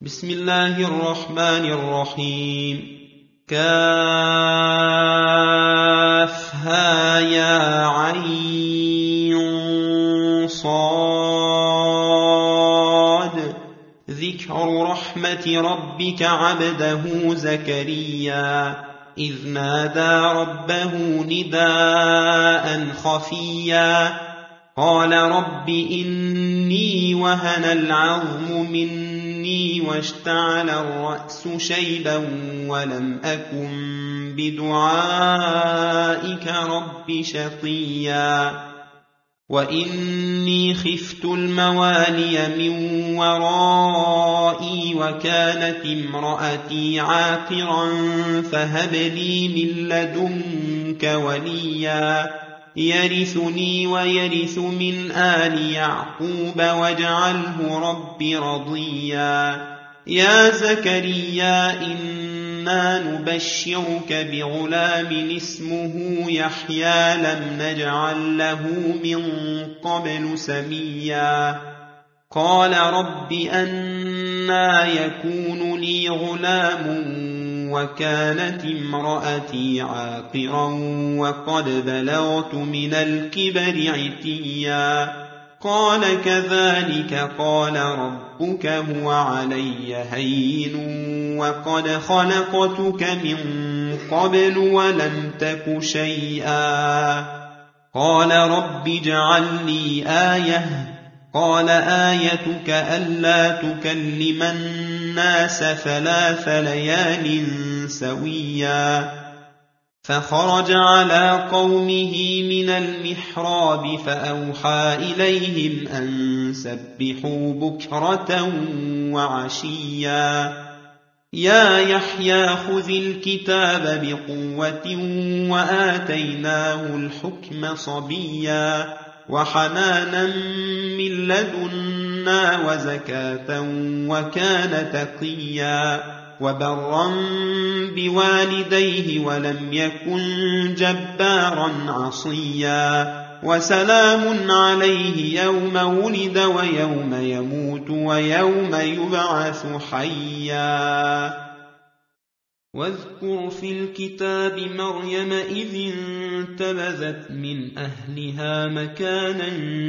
بسم الله الرحمن الرحيم. كافها يا عين صاد ذكر رحمة ربك عبده زكريا إذ نادى ربه نداء خفيا قال رب إني وهن العظم مني واشتعل الرأس شيبا ولم أكن بدعائك رب شقيا وإني خفت الموالي من ورائي وكانت امرأتي عاقرا فهب لي من لدنك وليا يرثني ويرث من آل يعقوب واجعله رب رضيا يا زكريا إنا نبشرك بغلام اسمه يحيى لم نجعل له من قبل سميا قال رب أنى يكون لي غلام وكانت امرأتي عاقرا وقد بلغت من الكبر عتيا قال كذلك قال ربك هو علي هين وقد خلقتك من قبل ولم تك شيئا قال رب اجعل لي آية قال آيتك ألا تكلم الناس 3 ليال سويا فخرج على قومه من المحراب فأوحى إليهم أن سبحوا بكرة وعشيا يا يحيى خذ الكتاب بقوة وآتيناه الحكم صبيا وحنانا من لدنا وزكاة وكان تقيا وبرا بوالديه ولم يكن جبارا عصيا وسلام عليه يوم ولد ويوم يموت ويوم يبعث حيا واذكر في الكتاب مريم إذ انتبذت من أهلها مكانا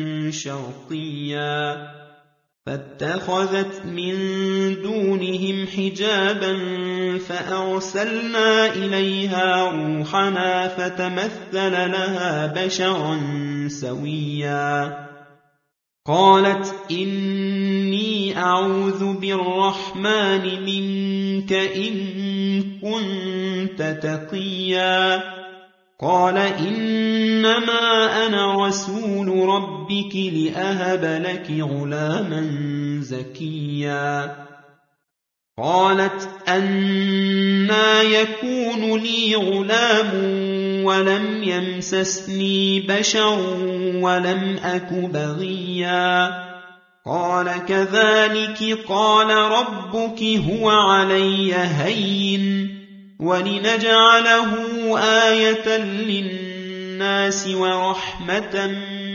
شرقيا فاتخذت من دونهم حجابا فأرسلنا إليها روحنا فتمثل لها بشرا سويا قالت إني أعوذ بالرحمن منك إن كنت تقيا قال إنما أنا رسول ربك لأهب لك غلاما زكيا قالت أنى يكون لي غلام ولم يمسسني بشر ولم أك بغيا قال كذلك قال ربك هو علي هين ولنجعله آية للناس ورحمة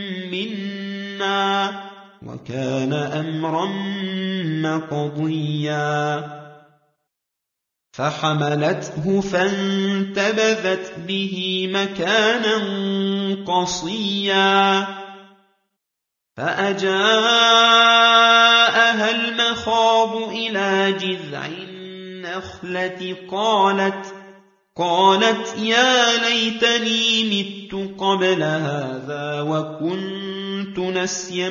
منا وكان أمرا مقضيا فحملته فانتبذت به مكانا قصيا فأجاءها المخاض إلى جذع النخلة قالت يا ليتني مت قبل هذا وكنت نسيا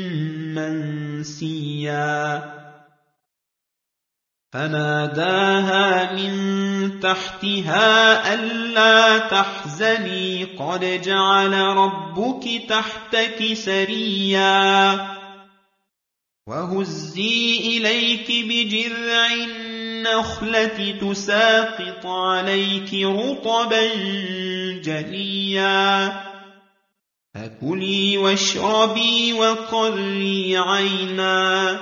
منسيا فناداها من تحتها ألا تحزني قد جعل ربك تحتك سريا وهزي إليك بجذع النخلة تساقط عليك رطبا جنيا فكلي واشربي وقري عينا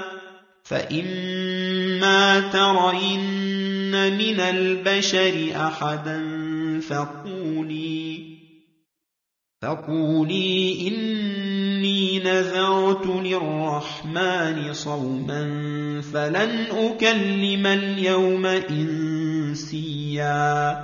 فإما ترين من البشر أحدا فقولي إني نذرت للرحمن صوما فلن أكلم اليوم إنسيا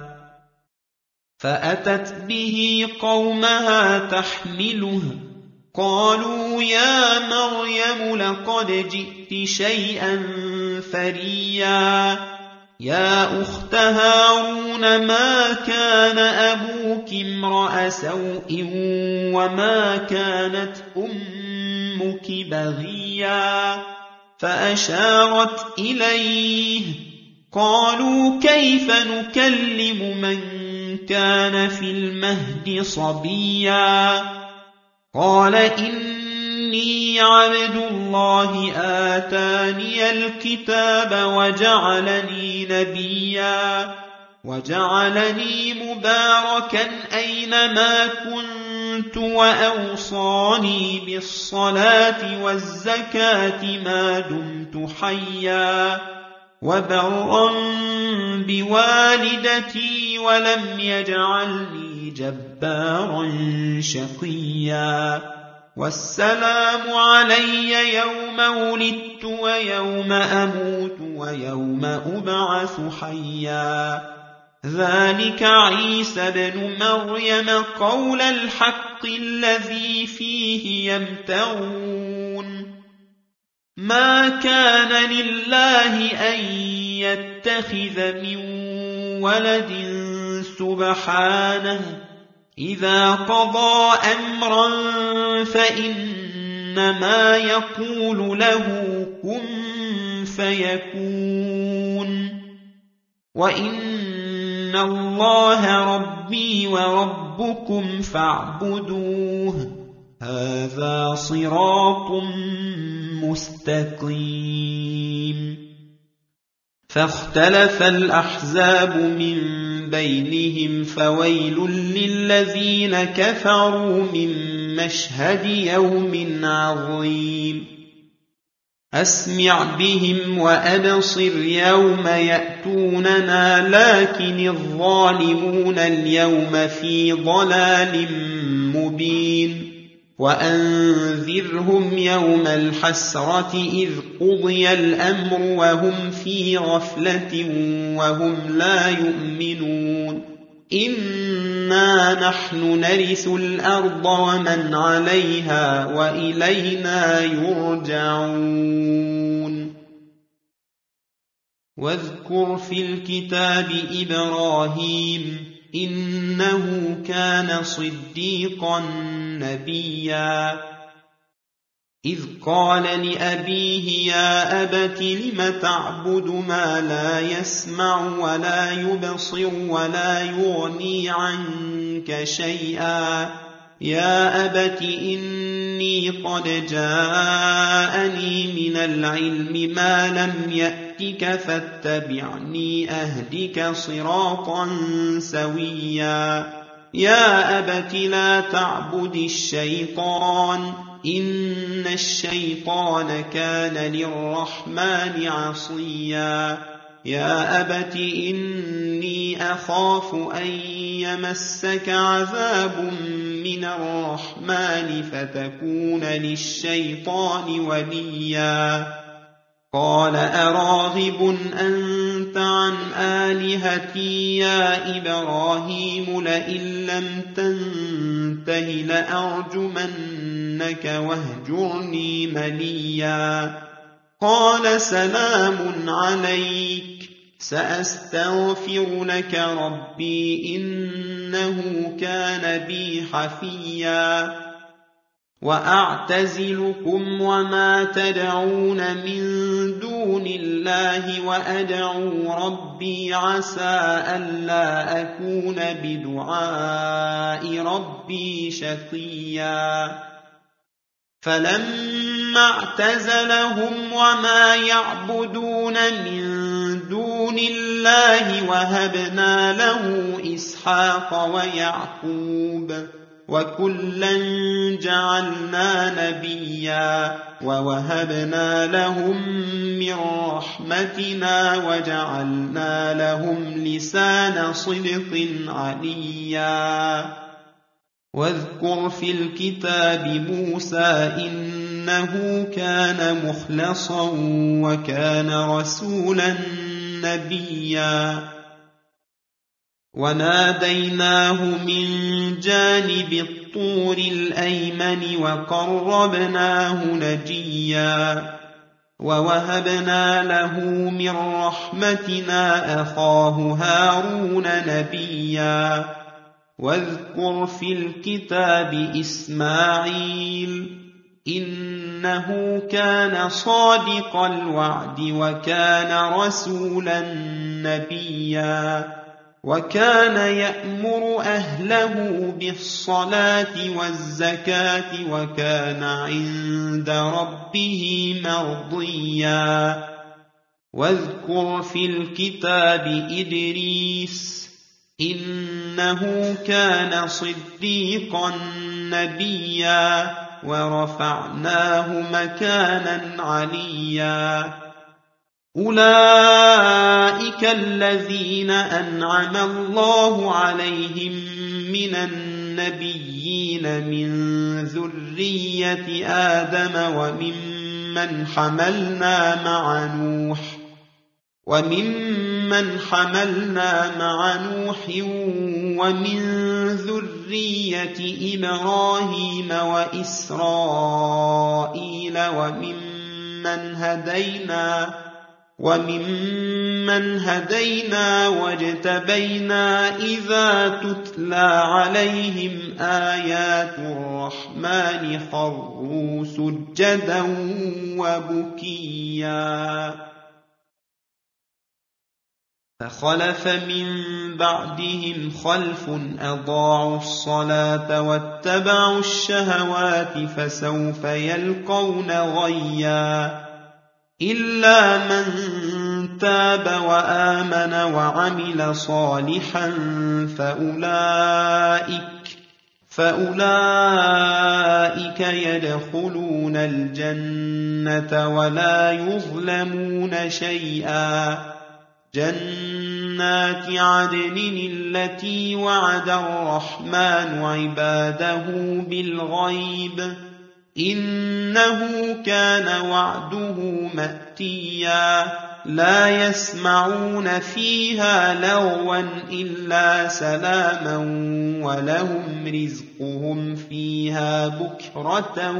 فأتت به قومها تحمله قالوا يا مريم لقد جئت شيئا فريا يا أخت هارون ما كان أبوك امرأ سوء وما كانت أمك بغيا فأشارت إليه قالوا كيف نكلم من كان في المهد صبيا قال إني عبد الله آتاني الكتاب وجعلني نبيا وجعلني مباركا أينما كنت وأوصاني بالصلاة والزكاة ما دمت حيا وبرا بوالدتي ولم يجعلني جبارا شقيا والسلام علي يوم ولدت ويوم أموت ويوم أبعث حيا ذلك عيسى بن مريم قول الحق الذي فيه يمترون ما كان لله أن يتخذ من ولد سبحانه إذا قضى أمرا فإنما يقول له كن فيكون وإن الله ربي وربكم فاعبدوه هذا صراط مستقيم فاختلف الأحزاب من بينهم فويل للذين كفروا من مشهد يوم عظيم أسمع بهم وأبصر يوم يأتوننا لكن الظالمون اليوم في ضلال مبين وأنذرهم يوم الحسرة إذ قضي الأمر وهم في غفلة وهم لا يؤمنون إنا نحن نرث الأرض ومن عليها وإلينا يرجعون واذكر في الكتاب إبراهيم إنه كان صديقا نبيا إذ قال لأبيه يا أبت لم تعبد ما لا يسمع ولا يبصر ولا يغني عنك شيئا يا أبت إني قد جاءني من العلم ما لم يأتك فاتبعني أهدك صراطا سويا يا أبت لا تعبد الشيطان إن الشيطان كان للرحمن عصيا يا أبت إني أخاف أن يمسك عذاب من الرحمن فتكون للشيطان وليا قال أراغب أنت عن آلهتي يا إبراهيم لئن لم تنته لأرجمنك واهجرني مليا قال سلام عليك سأستغفر لك ربي إنه كان بي حفيا وأعتزلكم وما تدعون من دون الله وأدعو ربي عسى ألا أكون بدعاء ربي شقيا فلما اعتزلهم وما يعبدون من دون الله وهبنا له إسحاق ويعقوب وكلا جعلنا نبيا ووهبنا لهم من رحمتنا وجعلنا لهم لسان صدق عليا واذكر في الكتاب موسى إنه كان مخلصا وكان رسولا نبيا وناديناه من جانب الطور الأيمن وقربناه نجيا ووهبنا له من رحمتنا أخاه هارون نبيا واذكر في الكتاب إسماعيل إنه كان صادق الوعد وكان رسولا نبيا وكان يأمر أهله بالصلاة والزكاة وكان عند ربه مرضيا واذكر في الكتاب إدريس إنه كان صديقا نبيا ورفعناه مكانا عليا أولئك الذين أنعم الله عليهم من النبيين من ذرية آدم وممن حملنا مع نوح ومن ذرية إبراهيم وإسرائيل وممن هدينا واجتبينا إذا تتلى عليهم آيات الرحمن خروا سجدا وبكيا فخلف من بعدهم خلف أضاعوا الصلاة واتبعوا الشهوات فسوف يلقون غيا إلا من تاب وآمن وعمل صالحا فأولئك يدخلون الجنة ولا يظلمون شيئا جنات عدن التي وعد الرحمن عباده بالغيب إنه كان وعده مأتيا لا يسمعون فيها لغوا إلا سلاما ولهم رزقهم فيها بكرة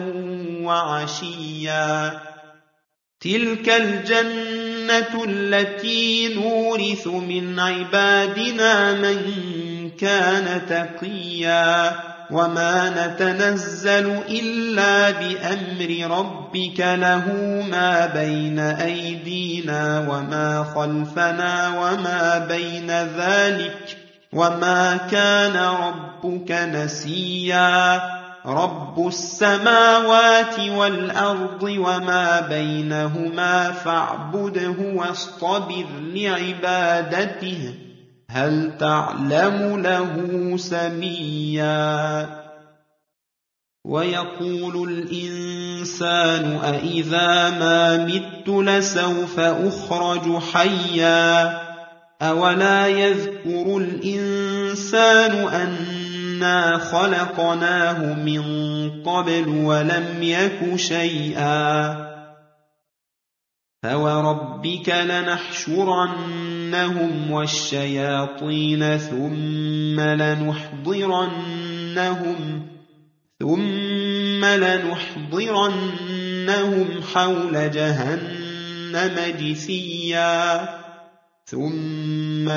وعشيا تلك الجنة التي نورث من عبادنا من كان تقيا وما نتنزل إلا بأمر ربك له ما بين أيدينا وما خلفنا وما بين ذلك وما كان ربك نسيا رب السماوات والأرض وما بينهما فاعبده واصطبر لعبادته هل تعلم له سميا ويقول الإنسان أإذا ما مت لسوف أخرج حيا أولا يذكر الإنسان أنا خلقناه من قبل ولم يك شيئا فوربك لنحشرنهم والشياطين ثم لنحضرنهم حول جهنم جثيا ثم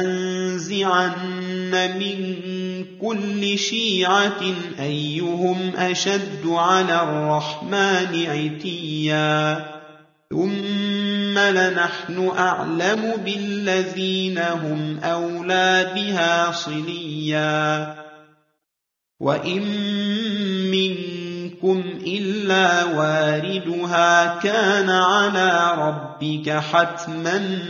لننزعن من كل شيعة أيهم أشد على الرحمن عتيا ثم لنحن أعلم بالذين هم أولى بها صليا وإن منكم إلا واردها كان على ربك حتما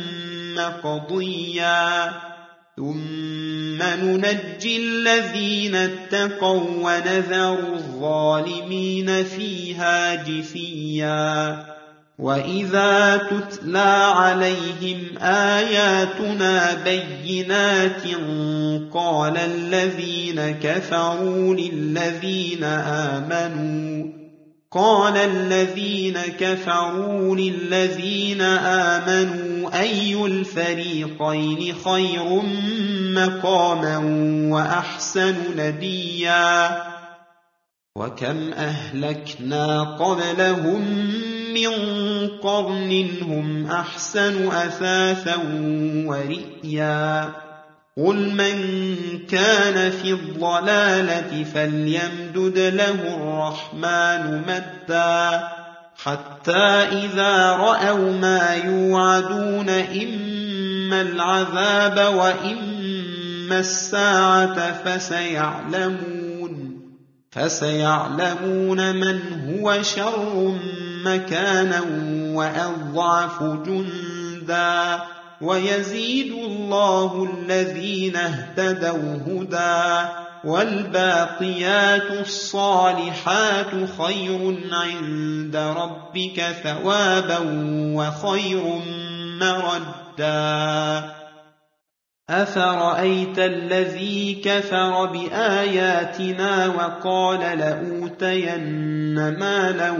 مقضيا ثم ننجي الذين اتقوا ونذر الظالمين فيها جثيا وَإِذَا تُتْلَىٰ عَلَيْهِمْ آيَاتُنَا بَيِّنَاتٍ قَالَ الَّذِينَ كَفَرُوا لِلَّذِينَ آمَنُوا أَيُّ الْفَرِيقَيْنِ خَيْرٌ مَّقَامًا وَأَحْسَنُ نَدِيًّا وَكَمْ أَهْلَكْنَا قَبْلَهُم مِّن قَرْنٍ هُمْ أَحْسَنُ أَثَاثًا وَرِئْيًا قُلْ مَن كَانَ فِي الضَّلَالَةِ فَلْيَمْدُدْ لَهُ الرَّحْمَٰنُ مَدًّا حَتَّىٰ إِذَا رَأَوْا مَا يُوعَدُونَ إِمَّا الْعَذَابَ وَإِمَّا السَّاعَةَ فَسَيَعْلَمُونَ مَنْ هُوَ شَرٌّ مَّكَانًا وَأَضْعَفُ جُندًا وَيَزِيدُ اللَّهُ الَّذِينَ اهْتَدَوْا هُدًى وَالْبَاقِيَاتُ الصَّالِحَاتُ خَيْرٌ عِندَ رَبِّكَ ثَوَابًا وَخَيْرٌ مَّرَدًّا أَفَرَأَيْتَ الَّذِي كَفَرَ بِآيَاتِنَا وَقَالَ لَأُوتَيَنَّ مَالًا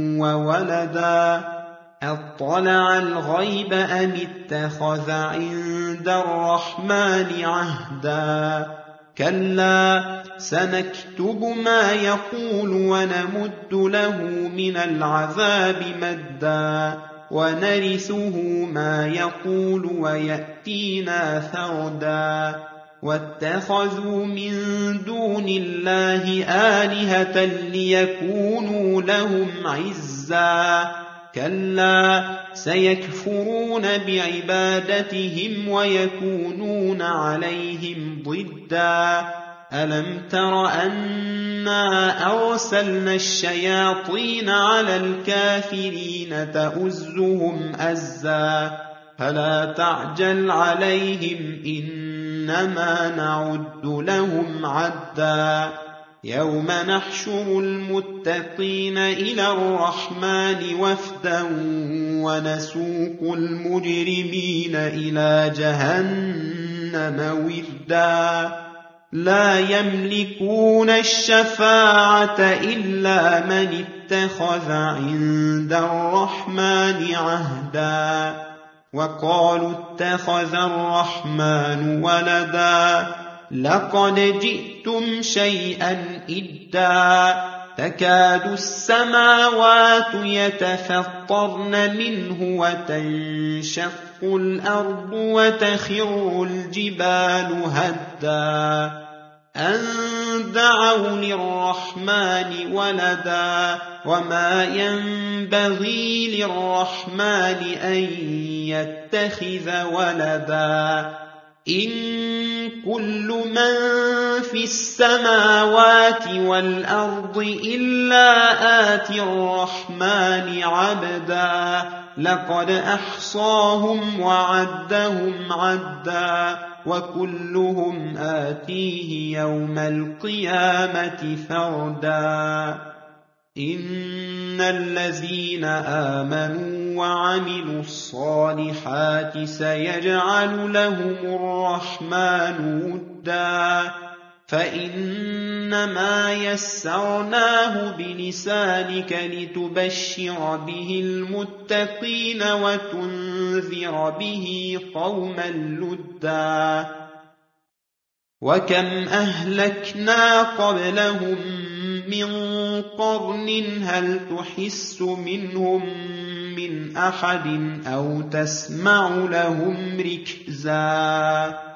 وَوَلَدًا أَطَّلَعَ الْغَيْبَ أَمِ اتَّخَذَ عِندَ الرَّحْمَٰنِ عَهْدًا كَلَّا سَنَكْتُبُ مَا يَقُولُ وَنَمُدُّ لَهُ مِنَ الْعَذَابِ مَدًّا وَنَرِثُهُ مَا يَقُولُ وَيَأْتِينَا فَرْدًا وَاتَّخَذُوا مِن دُونِ اللَّهِ آلِهَةً لِّيَكُونُوا لَهُمْ عِزًّا كَلَّا سَيَكْفُرُونَ بِعِبَادَتِهِمْ وَيَكُونُونَ عَلَيْهِمْ ضِدًّا أَلَمْ تَرَ أَنَّا أَرْسَلْنَا الشَّيَاطِينَ عَلَى الْكَافِرِينَ تَؤُزُّهُمْ أَزًّا فَلَا تَعْجَلْ عَلَيْهِمْ إِنَّمَا نَعُدُّ لَهُمْ عَدًّا يَوْمَ نَحْشُرُ الْمُتَّقِينَ إِلَى الرَّحْمَٰنِ وَفْدًا وَنَسُوقُ الْمُجْرِمِينَ إِلَىٰ جَهَنَّمَ وِرْدًا لَّا يَمْلِكُونَ الشَّفَاعَةَ إِلَّا مَنِ اتَّخَذَ عِندَ الرَّحْمَٰنِ عَهْدًا وَقَالُوا اتَّخَذَ الرَّحْمَٰنُ وَلَدًا لَّقَدْ جِئْتُمْ شَيْئًا إِدًّا تَكَادُ السَّمَاوَاتُ يَتَفَطَّرْنَ مِنْهُ وَتَنشَقُّ الْأَرْضُ وَتَخِرُّ الْجِبَالُ هَدًّا أَن دَعَوْا لِلرَّحْمَٰنِ وَلَدًا وَمَا يَنبَغِي لِلرَّحْمَٰنِ أَن يَتَّخِذَ وَلَدًا إِن كُلُّ مَن فِي السَّمَاوَاتِ وَالْأَرْضِ إِلَّا آتِي الرَّحْمَٰنِ عَبْدًا لَّقَدْ أَحْصَاهُمْ وَعَدَّهُمْ عَدًّا وَكُلُّهُمْ آتِيهِ يَوْمَ الْقِيَامَةِ فَرْدًا إِنَّ الَّذِينَ آمَنُوا وَعَمِلُوا الصَّالِحَاتِ سَيَجْعَلُ لَهُمُ الرَّحْمَٰنُ وُدًّا فَإِنَّمَا يَسَّرْنَاهُ بِلِسَانِكَ لِتُبَشِّرَ بِهِ الْمُتَّقِينَ وَتُنذِرَ بِهِ قَوْمًا لُّدًّا وَكَمْ أَهْلَكْنَا قَبْلَهُم مِّن قَرْنٍ هَلْ تُحِسُّ مِنْهُم مِّنْ أَحَدٍ أَوْ تَسْمَعُ لَهُمْ رِكْزًا